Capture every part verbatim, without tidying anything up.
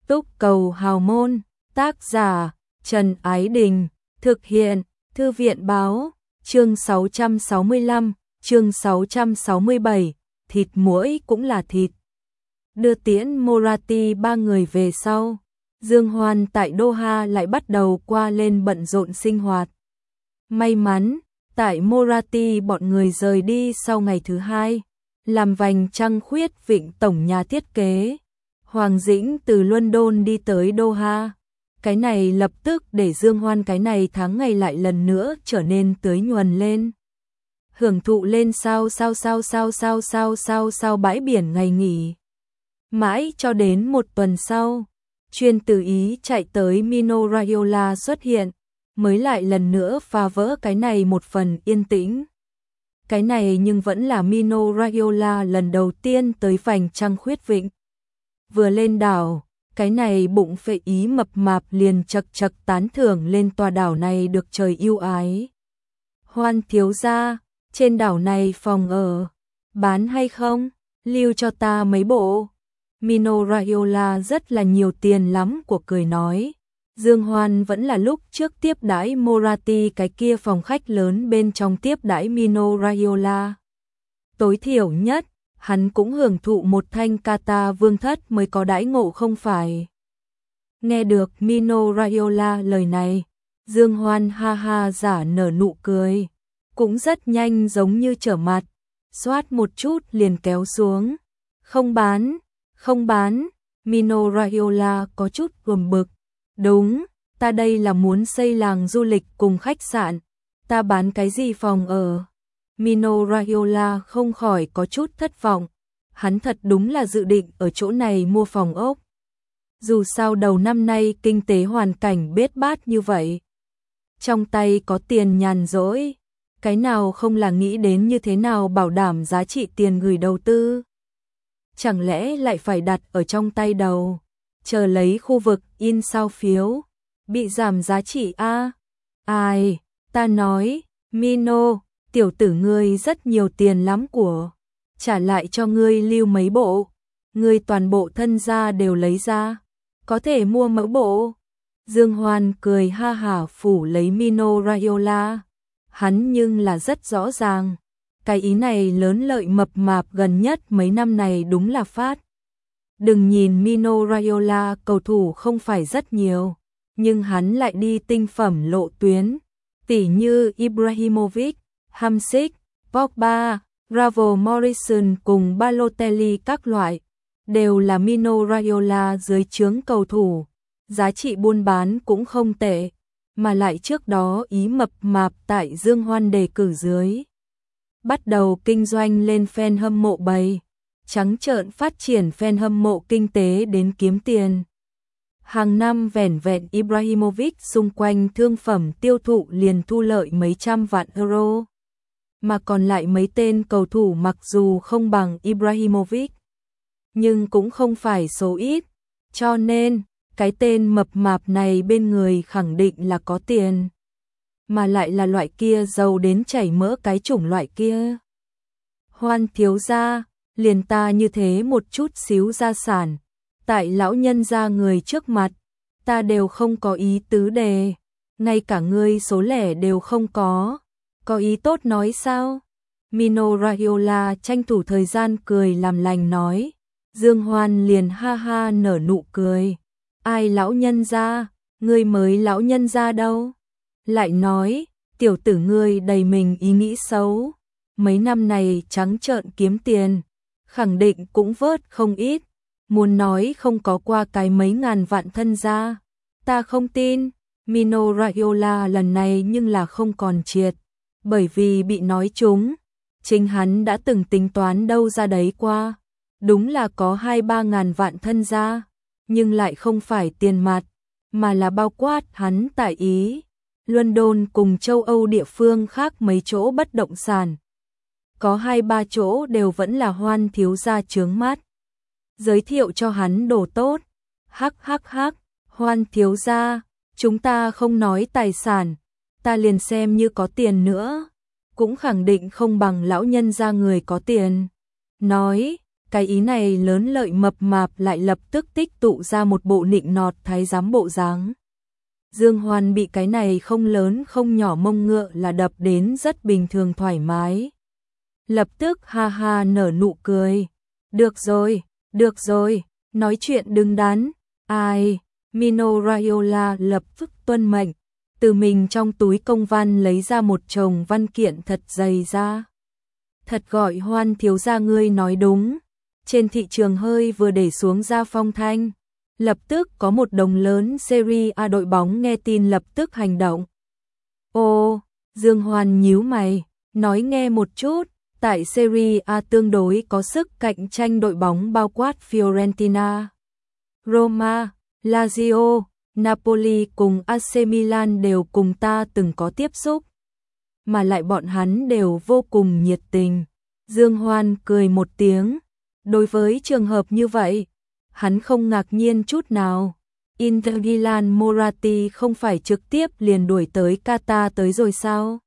Túc Cầu Hào Môn, tác giả Trần Ái Đình, thực hiện Thư viện Báo, chương sáu trăm sáu mươi lăm, chương sáu trăm sáu mươi bảy, thịt muỗi cũng là thịt. Đưa tiễn Morati ba người về sau, Dương Hoan tại Doha lại bắt đầu qua lên bận rộn sinh hoạt. May mắn, tại Morati bọn người rời đi sau ngày thứ hai, làm vành trăng khuyết vịnh tổng nhà thiết kế Hoàng Dĩnh từ London đi tới Doha. Cái này lập tức để Dương Hoan cái này tháng ngày lại lần nữa trở nên tưới nhuần lên. Hưởng thụ lên sao sao sao sao sao sao sao sao bãi biển ngày nghỉ. Mãi cho đến một tuần sau, chuyên từ Ý chạy tới Mino Raiola xuất hiện, mới lại lần nữa phá vỡ cái này một phần yên tĩnh. Cái này nhưng vẫn là Mino Raiola lần đầu tiên tới vành trăng khuyết vịnh. Vừa lên đảo, cái này bụng phệ Ý mập mạp liền chật chật tán thưởng lên tòa đảo này được trời yêu ái. Hoan thiếu gia, trên đảo này phòng ở, bán hay không? Lưu cho ta mấy bộ. Mino Raiola rất là nhiều tiền lắm của cười nói. Dương Hoan vẫn là lúc trước tiếp đãi Morati cái kia phòng khách lớn bên trong tiếp đãi Mino Raiola. Tối thiểu nhất, hắn cũng hưởng thụ một thanh kata vương thất mới có đãi ngộ không phải. Nghe được Mino Raiola lời này, Dương Hoan ha ha giả nở nụ cười, cũng rất nhanh giống như trở mặt, xoát một chút liền kéo xuống. Không bán, không bán, Mino Raiola có chút gầm bực. Đúng, ta đây là muốn xây làng du lịch cùng khách sạn, ta bán cái gì phòng ở? Mino Raiola không khỏi có chút thất vọng, hắn thật đúng là dự định ở chỗ này mua phòng ốc. Dù sao đầu năm nay kinh tế hoàn cảnh bết bát như vậy, trong tay có tiền nhàn rỗi, cái nào không là nghĩ đến như thế nào bảo đảm giá trị tiền gửi đầu tư. Chẳng lẽ lại phải đặt ở trong tay đầu, chờ lấy khu vực in sao phiếu, bị giảm giá trị a à? Ai, ta nói, Mino, tiểu tử ngươi rất nhiều tiền lắm của, trả lại cho ngươi lưu mấy bộ, ngươi toàn bộ thân gia đều lấy ra, có thể mua mẫu bộ. Dương Hoan cười ha hả phủ lấy Mino Raiola, hắn nhưng là rất rõ ràng, cái ý này lớn lợi mập mạp gần nhất mấy năm này đúng là phát. Đừng nhìn Mino Raiola cầu thủ không phải rất nhiều, nhưng hắn lại đi tinh phẩm lộ tuyến, tỉ như Ibrahimovic, Hamsik, Pogba, Bravo Morrison cùng Balotelli các loại, đều là Mino Raiola dưới trướng cầu thủ, giá trị buôn bán cũng không tệ, mà lại trước đó Ý mập mạp tại Dương Hoan đề cử dưới. Bắt đầu kinh doanh lên fan hâm mộ bầy, trắng trợn phát triển fan hâm mộ kinh tế đến kiếm tiền. Hàng năm vẻn vẹn Ibrahimovic xung quanh thương phẩm tiêu thụ liền thu lợi mấy trăm vạn euro. Mà còn lại mấy tên cầu thủ mặc dù không bằng Ibrahimovic, nhưng cũng không phải số ít, cho nên cái tên mập mạp này bên người khẳng định là có tiền, mà lại là loại kia giàu đến chảy mỡ cái chủng loại kia. Hoan thiếu gia, liền ta như thế một chút xíu gia sản, tại lão nhân gia người trước mặt, ta đều không có ý tứ đề, ngay cả ngươi số lẻ đều không có, có ý tốt nói sao? Mino Raiola tranh thủ thời gian cười làm lành nói. Dương Hoan liền ha ha nở nụ cười, ai lão nhân gia, ngươi mới lão nhân gia đâu? Lại nói, tiểu tử ngươi đầy mình ý nghĩ xấu, mấy năm này trắng trợn kiếm tiền, khẳng định cũng vớt không ít, muốn nói không có qua cái mấy ngàn vạn thân gia, ta không tin. Mino Raiola lần này nhưng là không còn triệt, bởi vì bị nói trúng, chính hắn đã từng tính toán đâu ra đấy qua, đúng là có hai ba ngàn vạn thân gia, nhưng lại không phải tiền mặt, mà là bao quát hắn tại Ý, London cùng châu Âu địa phương khác mấy chỗ bất động sản. Có hai ba chỗ đều vẫn là Hoan thiếu gia chướng mắt. Giới thiệu cho hắn đồ tốt. Hắc hắc hắc, Hoan thiếu gia, chúng ta không nói tài sản, ta liền xem như có tiền nữa, cũng khẳng định không bằng lão nhân gia người có tiền. Nói, Cái ý này lớn lợi mập mạp lại lập tức tích tụ ra một bộ nịnh nọt thái giám bộ dáng. Dương Hoan bị cái này không lớn không nhỏ mông ngựa là đập đến rất bình thường thoải mái. Lập tức ha ha nở nụ cười. Được rồi, được rồi, nói chuyện đứng đắn. Ai? Mino Raiola lập tức tuân mệnh, từ mình trong túi công văn lấy ra một chồng văn kiện thật dày ra. Thật gọi Hoan thiếu gia ngươi nói đúng. Trên thị trường hơi vừa để xuống ra phong thanh. Lập tức có một đồng lớn Serie A đội bóng nghe tin lập tức hành động. Ô, Dương Hoan nhíu mày, nói nghe một chút, tại Serie A tương đối có sức cạnh tranh đội bóng bao quát Fiorentina, Roma, Lazio, Napoli cùng a xê Milan đều cùng ta từng có tiếp xúc. Mà lại bọn hắn đều vô cùng nhiệt tình. Dương Hoan cười một tiếng. Đối với trường hợp như vậy, hắn không ngạc nhiên chút nào. Inter Milan Moratti không phải trực tiếp liền đuổi tới Qatar tới rồi sao?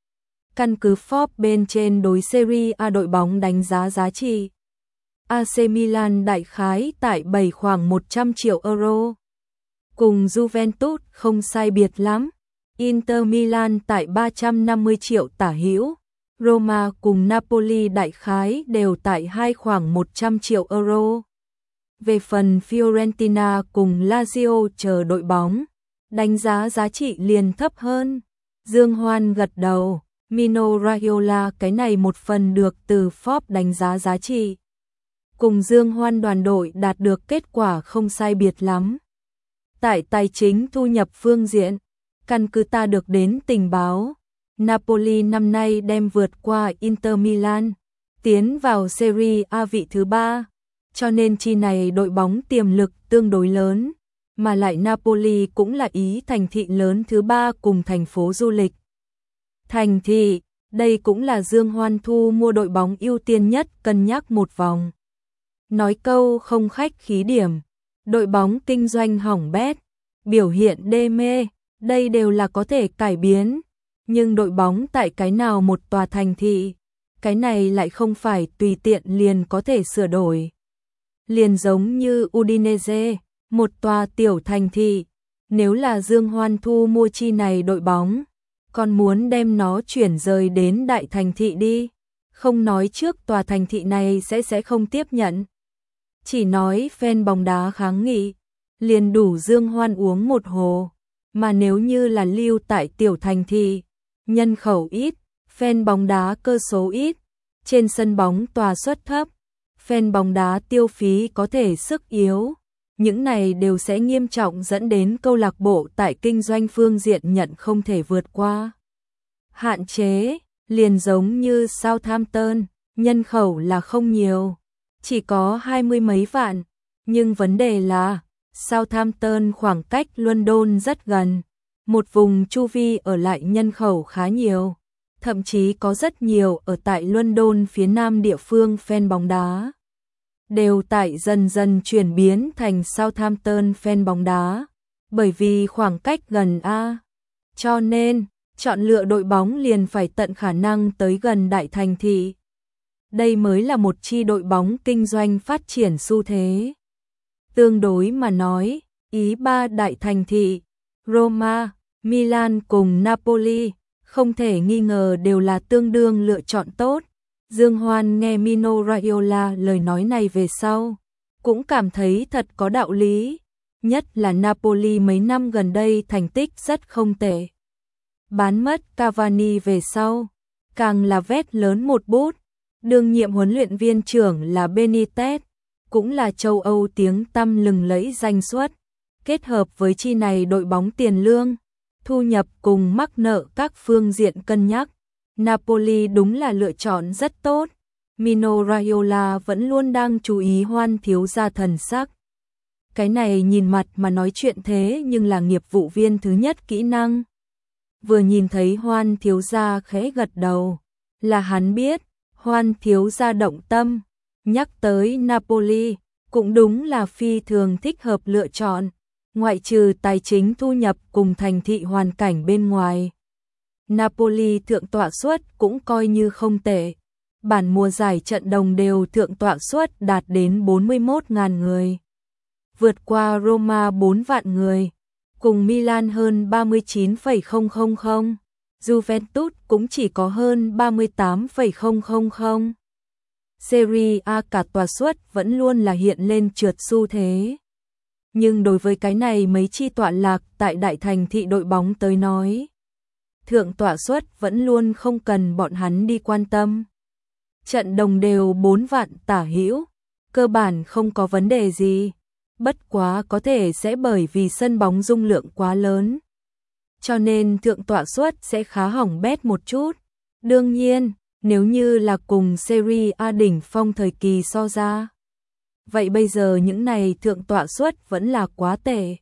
Căn cứ Forbes bên trên đối Serie A đội bóng đánh giá giá trị. a xê Milan đại khái tại bảy khoảng một trăm triệu euro. Cùng Juventus không sai biệt lắm. Inter Milan tại ba trăm năm mươi triệu tả hữu. Roma cùng Napoli đại khái đều tại hai khoảng một trăm triệu euro. Về phần Fiorentina cùng Lazio chờ đội bóng, đánh giá giá trị liền thấp hơn. Dương Hoan gật đầu, Mino Raiola cái này một phần được từ Forbes đánh giá giá trị. Cùng Dương Hoan đoàn đội đạt được kết quả không sai biệt lắm. Tại tài chính thu nhập phương diện, căn cứ ta được đến tình báo, Napoli năm nay đem vượt qua Inter Milan, tiến vào Serie A vị thứ ba, cho nên chi này đội bóng tiềm lực tương đối lớn, mà lại Napoli cũng là ý thành thị lớn thứ ba cùng thành phố du lịch. Thành thị, đây cũng là Dương Hoan thu mua đội bóng ưu tiên nhất cân nhắc một vòng. Nói câu không khách khí điểm, đội bóng kinh doanh hỏng bét, biểu hiện đê mê, đây đều là có thể cải biến. Nhưng đội bóng tại cái nào một tòa thành thị, cái này lại không phải tùy tiện liền có thể sửa đổi. Liền giống như Udinese, một tòa tiểu thành thị, nếu là Dương Hoan thu mua chi này đội bóng, còn muốn đem nó chuyển rời đến đại thành thị đi, không nói trước tòa thành thị này sẽ sẽ không tiếp nhận. Chỉ nói fan bóng đá kháng nghị, liền đủ Dương Hoan uống một hồ, mà nếu như là lưu tại tiểu thành thị, nhân khẩu ít, fan bóng đá cơ số ít, trên sân bóng tòa suất thấp, fan bóng đá tiêu phí có thể sức yếu, những này đều sẽ nghiêm trọng dẫn đến câu lạc bộ tại kinh doanh phương diện nhận không thể vượt qua hạn chế, liền giống như Southampton, nhân khẩu là không nhiều, chỉ có hai mươi mấy vạn, nhưng vấn đề là Southampton khoảng cách London rất gần, một vùng chu vi ở lại nhân khẩu khá nhiều, thậm chí có rất nhiều ở tại London phía nam địa phương fan bóng đá. Đều tại dần dần chuyển biến thành Southampton fan bóng đá, bởi vì khoảng cách gần A. Cho nên, chọn lựa đội bóng liền phải tận khả năng tới gần đại thành thị. Đây mới là một chi đội bóng kinh doanh phát triển xu thế. Tương đối mà nói, ý ba đại thành thị, Roma, Milan cùng Napoli, không thể nghi ngờ đều là tương đương lựa chọn tốt. Dương Hoan nghe Mino Raiola lời nói này về sau, cũng cảm thấy thật có đạo lý, nhất là Napoli mấy năm gần đây thành tích rất không tệ. Bán mất Cavani về sau, càng là vét lớn một bút, đương nhiệm huấn luyện viên trưởng là Benitez, cũng là châu Âu tiếng tăm lừng lẫy danh xuất, kết hợp với chi này đội bóng tiền lương, thu nhập cùng mắc nợ các phương diện cân nhắc. Napoli đúng là lựa chọn rất tốt. Mino Raiola vẫn luôn đang chú ý Hoan thiếu gia thần sắc. Cái này nhìn mặt mà nói chuyện thế nhưng là nghiệp vụ viên thứ nhất kỹ năng. Vừa nhìn thấy Hoan thiếu gia khẽ gật đầu, là hắn biết, Hoan thiếu gia động tâm. Nhắc tới Napoli, cũng đúng là phi thường thích hợp lựa chọn, ngoại trừ tài chính thu nhập cùng thành thị hoàn cảnh bên ngoài. Napoli thượng tọa suất cũng coi như không tệ, bản mùa giải trận đồng đều thượng tọa suất đạt đến bốn mươi mốt nghìn người, vượt qua Roma bốn vạn người, cùng Milan hơn ba mươi chín phẩy không không không, Juventus cũng chỉ có hơn ba mươi tám phẩy không không không. Serie A cả tọa suất vẫn luôn là hiện lên trượt xu thế. Nhưng đối với cái này mấy chi tọa lạc tại đại thành thị đội bóng tới nói, thượng tọa suất vẫn luôn không cần bọn hắn đi quan tâm. Trận đồng đều bốn vạn tả hữu, cơ bản không có vấn đề gì. Bất quá có thể sẽ bởi vì sân bóng dung lượng quá lớn, cho nên thượng tọa suất sẽ khá hỏng bét một chút. Đương nhiên, nếu như là cùng Serie A đỉnh phong thời kỳ so ra, vậy bây giờ những này thượng tọa suất vẫn là quá tệ.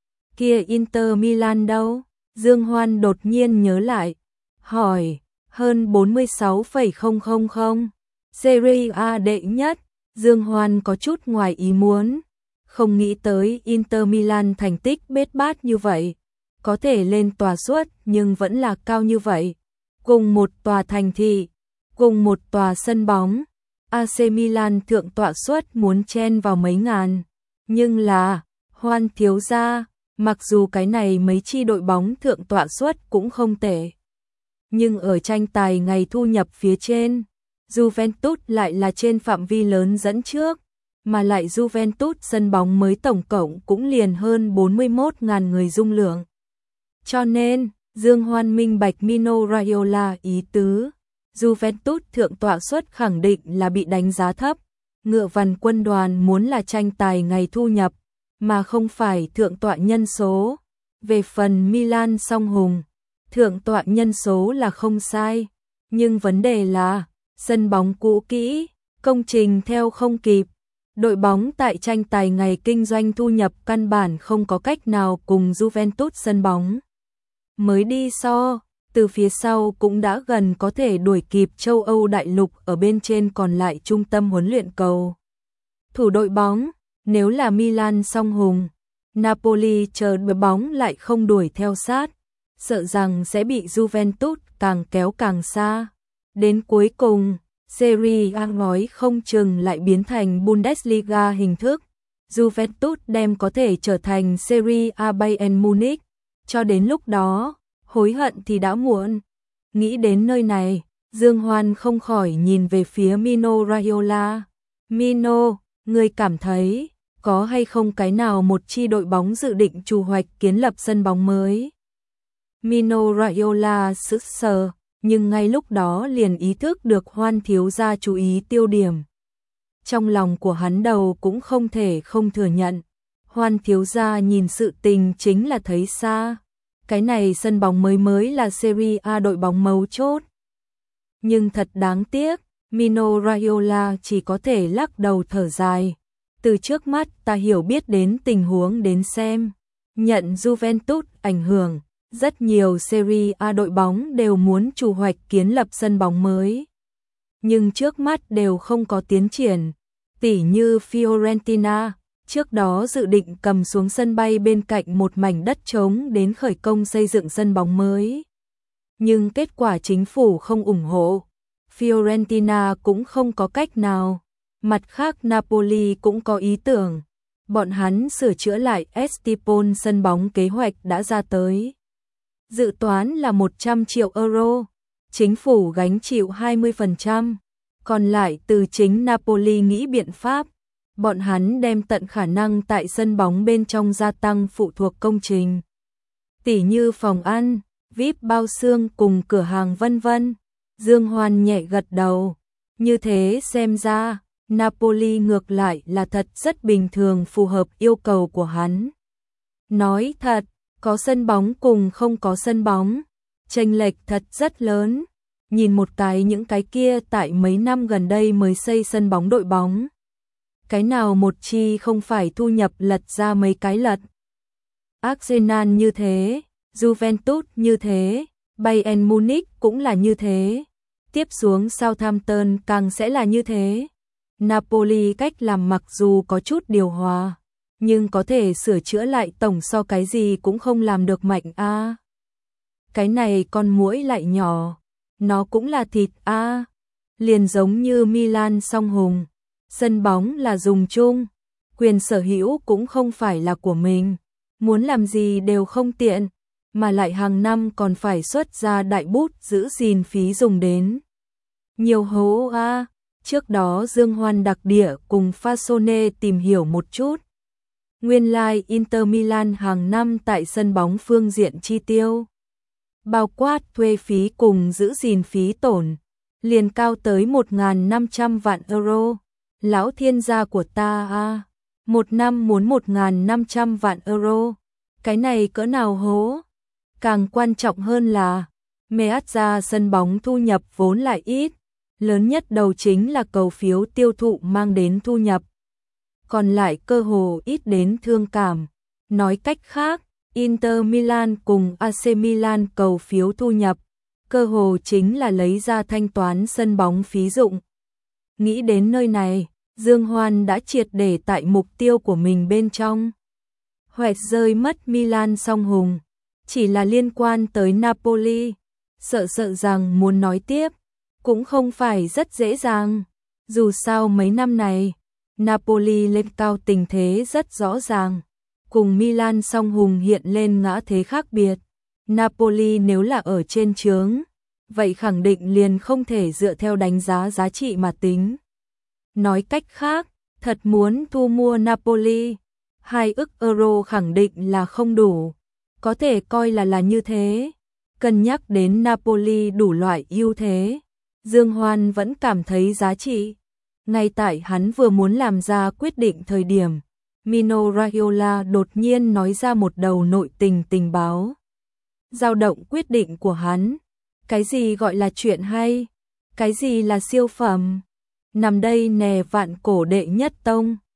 Kia Inter Milan đâu? Dương Hoan đột nhiên nhớ lại, hỏi, hơn bốn mươi sáu phẩy không không không, Serie A đệ nhất. Dương Hoan có chút ngoài ý muốn, không nghĩ tới Inter Milan thành tích bết bát như vậy, có thể lên tọa suất nhưng vẫn là cao như vậy. Cùng một tòa thành thị, cùng một tòa sân bóng, a xê Milan thượng tọa suất muốn chen vào mấy ngàn, nhưng là, Hoan thiếu gia, mặc dù cái này mấy chi đội bóng thượng tọa suất cũng không tệ, nhưng ở tranh tài ngày thu nhập phía trên, Juventus lại là trên phạm vi lớn dẫn trước, mà lại Juventus sân bóng mới tổng cộng cũng liền hơn bốn mươi mốt nghìn người dung lượng. Cho nên, Dương Hoan minh bạch Mino Raiola ý tứ, Juventus thượng tọa suất khẳng định là bị đánh giá thấp, ngựa vằn quân đoàn muốn là tranh tài ngày thu nhập, mà không phải thượng tọa nhân số. Về phần Milan song hùng, thượng tọa nhân số là không sai, nhưng vấn đề là, sân bóng cũ kỹ, công trình theo không kịp. Đội bóng tại tranh tài ngày kinh doanh thu nhập căn bản không có cách nào cùng Juventus sân bóng mới đi so, từ phía sau cũng đã gần có thể đuổi kịp châu Âu đại lục ở bên trên còn lại trung tâm huấn luyện cầu. Thủ đội bóng, nếu là Milan song hùng, Napoli chờ đội bóng lại không đuổi theo sát, sợ rằng sẽ bị Juventus càng kéo càng xa. Đến cuối cùng, Serie A nói không chừng lại biến thành Bundesliga hình thức. Juventus đem có thể trở thành Serie A Bayern Munich. Cho đến lúc đó, hối hận thì đã muộn. Nghĩ đến nơi này, Dương Hoan không khỏi nhìn về phía Mino Raiola. Mino, người cảm thấy, có hay không cái nào một chi đội bóng dự định chủ hoạch kiến lập sân bóng mới? Mino Raiola sững sờ, nhưng ngay lúc đó liền ý thức được Hoan thiếu gia chú ý tiêu điểm. Trong lòng của hắn đầu cũng không thể không thừa nhận, Hoan thiếu gia nhìn sự tình chính là thấy xa. Cái này sân bóng mới mới là Serie A đội bóng mấu chốt. Nhưng thật đáng tiếc, Mino Raiola chỉ có thể lắc đầu thở dài. Từ trước mắt ta hiểu biết đến tình huống đến xem, nhận Juventus ảnh hưởng, rất nhiều Serie A đội bóng đều muốn chủ hoạch kiến lập sân bóng mới. Nhưng trước mắt đều không có tiến triển, tỉ như Fiorentina, trước đó dự định cầm xuống sân bay bên cạnh một mảnh đất trống đến khởi công xây dựng sân bóng mới. Nhưng kết quả chính phủ không ủng hộ, Fiorentina cũng không có cách nào. Mặt khác Napoli cũng có ý tưởng, bọn hắn sửa chữa lại Estipon sân bóng kế hoạch đã ra tới. Dự toán là một trăm triệu euro, chính phủ gánh chịu hai mươi phần trăm, còn lại từ chính Napoli nghĩ biện pháp. Bọn hắn đem tận khả năng tại sân bóng bên trong gia tăng phụ thuộc công trình. Tỉ như phòng ăn, vi ai pi bao xương cùng cửa hàng vân vân. Dương Hoan nhẹ gật đầu, như thế xem ra, Napoli ngược lại là thật rất bình thường phù hợp yêu cầu của hắn. Nói thật, có sân bóng cùng không có sân bóng, chênh lệch thật rất lớn. Nhìn một cái những cái kia tại mấy năm gần đây mới xây sân bóng đội bóng. Cái nào một chi không phải thu nhập lật ra mấy cái lật. Arsenal như thế, Juventus như thế, Bayern Munich cũng là như thế. Tiếp xuống Southampton càng sẽ là như thế. Napoli cách làm mặc dù có chút điều hòa, nhưng có thể sửa chữa lại tổng so cái gì cũng không làm được mạnh a. À, cái này con muỗi lại nhỏ, nó cũng là thịt a. À, liền giống như Milan song hùng, sân bóng là dùng chung, quyền sở hữu cũng không phải là của mình, muốn làm gì đều không tiện, mà lại hàng năm còn phải xuất ra đại bút giữ gìn phí dùng đến. Nhiều hố a, à. Trước đó Dương Hoan đặc địa cùng Fasone tìm hiểu một chút. Nguyên lai like Inter Milan hàng năm tại sân bóng phương diện chi tiêu, bao quát thuê phí cùng giữ gìn phí tổn, liền cao tới một nghìn năm trăm vạn euro. Lão thiên gia của ta a, à. Một năm muốn một nghìn năm trăm vạn euro, cái này cỡ nào hố. Càng quan trọng hơn là, Meazza sân bóng thu nhập vốn lại ít, lớn nhất đầu chính là cầu phiếu tiêu thụ mang đến thu nhập. Còn lại cơ hồ ít đến thương cảm. Nói cách khác, Inter Milan cùng a xê Milan cầu phiếu thu nhập, cơ hồ chính là lấy ra thanh toán sân bóng phí dụng. Nghĩ đến nơi này, Dương Hoan đã triệt để tại mục tiêu của mình bên trong. Hoẹt rơi mất Milan song hùng, chỉ là liên quan tới Napoli, sợ sợ rằng muốn nói tiếp, cũng không phải rất dễ dàng. Dù sao mấy năm này, Napoli lên cao tình thế rất rõ ràng, cùng Milan song hùng hiện lên ngã thế khác biệt. Napoli nếu là ở trên chướng, vậy khẳng định liền không thể dựa theo đánh giá giá trị mà tính. Nói cách khác, thật muốn thu mua Napoli, hai ức euro khẳng định là không đủ, có thể coi là là như thế. Cân nhắc đến Napoli đủ loại ưu thế, Dương Hoan vẫn cảm thấy giá trị. Ngay tại hắn vừa muốn làm ra quyết định thời điểm, Mino Raiola đột nhiên nói ra một đầu nội tình tình báo, dao động quyết định của hắn. Cái gì gọi là chuyện hay? Cái gì là siêu phẩm? Nằm đây nè vạn cổ đệ nhất tông.